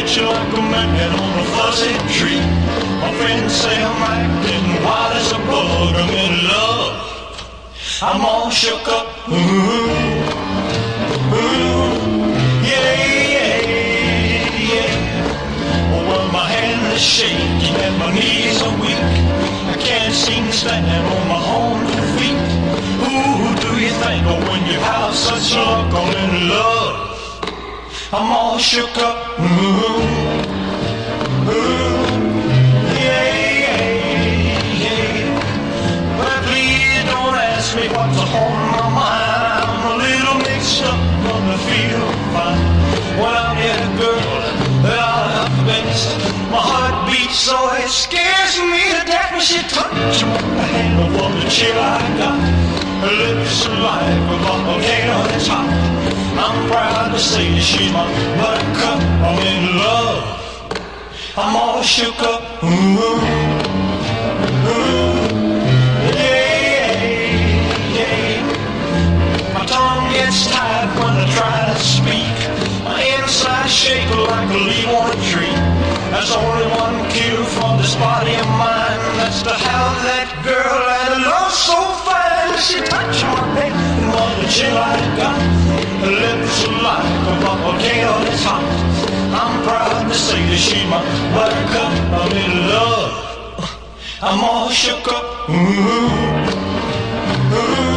you like a man on a fuzzy tree. My friends say I'm acting wild as a bug. I'm in love. I'm all shook up. Ooh, ooh, yeah, yeah, yeah. Well, my hand is shaking and my knees are weak. I can't seem to stand on my own feet. Who do you think of when you have such luck? I'm in love. I'm all shook up. Ooh, ooh, yeah, yeah, yeah. But please don't ask me what's on my mind. I'm a little mixed up, gonna feel fine when I'm near a girl that I have best. My heart beats so it scares me to death when she touches my hand above the chill I got. Her lips are like a volcano that's hot. I'm proud to say that she's my buttercup. I'm in love. I'm all shook up. Ooh, ooh, yeah, yeah. My tongue gets tied when I try to speak. My inside shake like a leaf on a tree. There's only one cure for this body of mine. That's to have that girl that I love so fine. She touched my head and all the chill I got. Her lips are like a volcano that's hot. I'm proud to say that she's my buttercup. I'm in love. I'm all shook up. Ooh, ooh.